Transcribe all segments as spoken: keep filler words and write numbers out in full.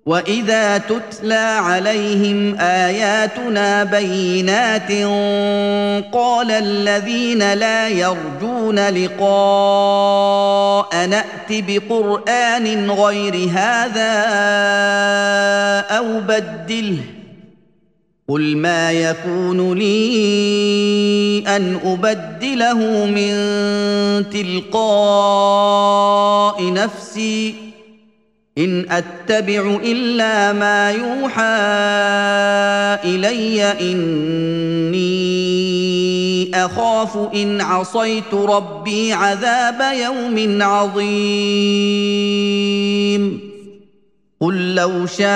وَإِذَا تُتْلَىٰ عَلَيْهِمْ آيَاتُنَا بَيِّنَاتٍ قَالَ الَّذِينَ لَا يَرْجُونَ لِقَاءَنَا ائْتِ بِقُرْآنٍ غَيْرِ هَٰذَا أَوْ بَدِّلْهُ ۚ قُلْ مَا يَكُونُ لِي أَنْ أُبَدِّلَهُ مِن تِلْقَاءِ نَفْسِي ۖ إِنْ أَتَّبِعُ إِلَّا مَا يُوحَىٰ إِلَيَّ ۖ إِنِّي أَخَافُ إِنْ عَصَيْتُ رَبِّي عَذَابَ يَوْمٍ عَظِيمٍ قُل لَّوْ شَاءَ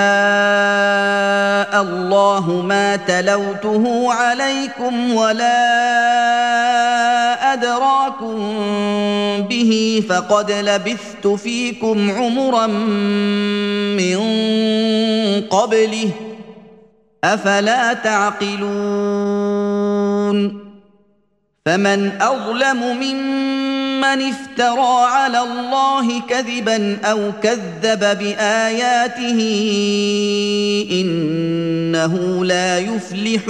اللَّهُ مَا تَلَوْتُهُ عَلَيْكُمْ وَلَا أَدْرَاكُم بِهِ فَقَدْ لَبِثْتُ فِيكُمْ عُمُرًا مِّن قَبْلِهِ ۚ أَفَلَا تَعْقِلُونَ فَمَنْ أَظْلَمُ مِمَّنِ افْتَرَىٰ عَلَى اللَّهِ كَذِبًا أَوْ كَذَّبَ بِآيَاتِهِ ۚ إِنَّهُ لَا يُفْلِحُ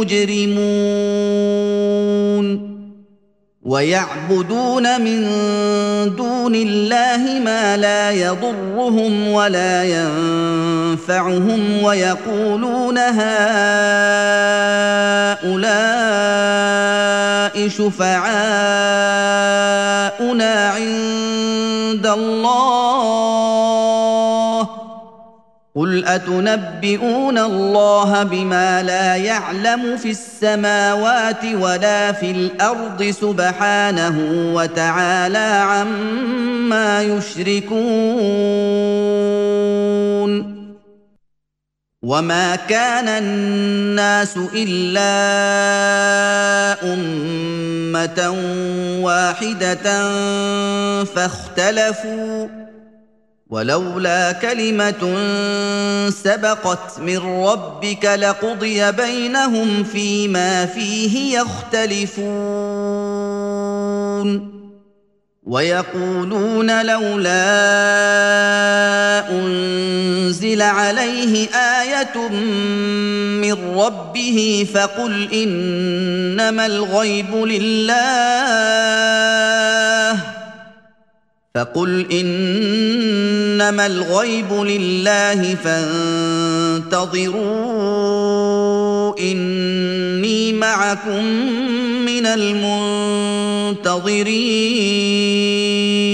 الْمُجْرِمُونَ وَيَعْبُدُونَ مِن دُونِ اللَّهِ مَا لَا يَضُرُّهُمْ وَلَا يَنفَعُهُمْ وَيَقُولُونَ هَٰؤُلَاءِ شُفَعَاؤُنَا عِندَ اللَّهِ ۚ قُلْ أَتُنَبِّئُونَ اللَّهَ بِمَا لَا يَعْلَمُ فِي السَّمَاوَاتِ وَلَا فِي الْأَرْضِ ۚ سُبْحَانَهُ وَتَعَالَىٰ عَمَّا يُشْرِكُونَ وَمَا كَانَ النَّاسُ إِلَّا أُمَّةً وَاحِدَةً فَاخْتَلَفُوا ۚ وَلَوْلَا كَلِمَةٌ سَبَقَتْ مِن رَّبِّكَ لَقُضِيَ بَيْنَهُمْ فِيمَا فِيهِ يَخْتَلِفُونَ وَيَقُولُونَ لَوْلَا أُنزِلَ عَلَيْهِ آيَةٌ مِّن رَّبِّهِ فَقُلْ إِنَّمَا الْغَيْبُ لِلَّهِ فَقُلْ إِنَّمَا الْغَيْبُ لِلَّهِ فَانتَظِرُوا إِنِّي مَعَكُم مِّنَ الْمُنتَظِرِينَ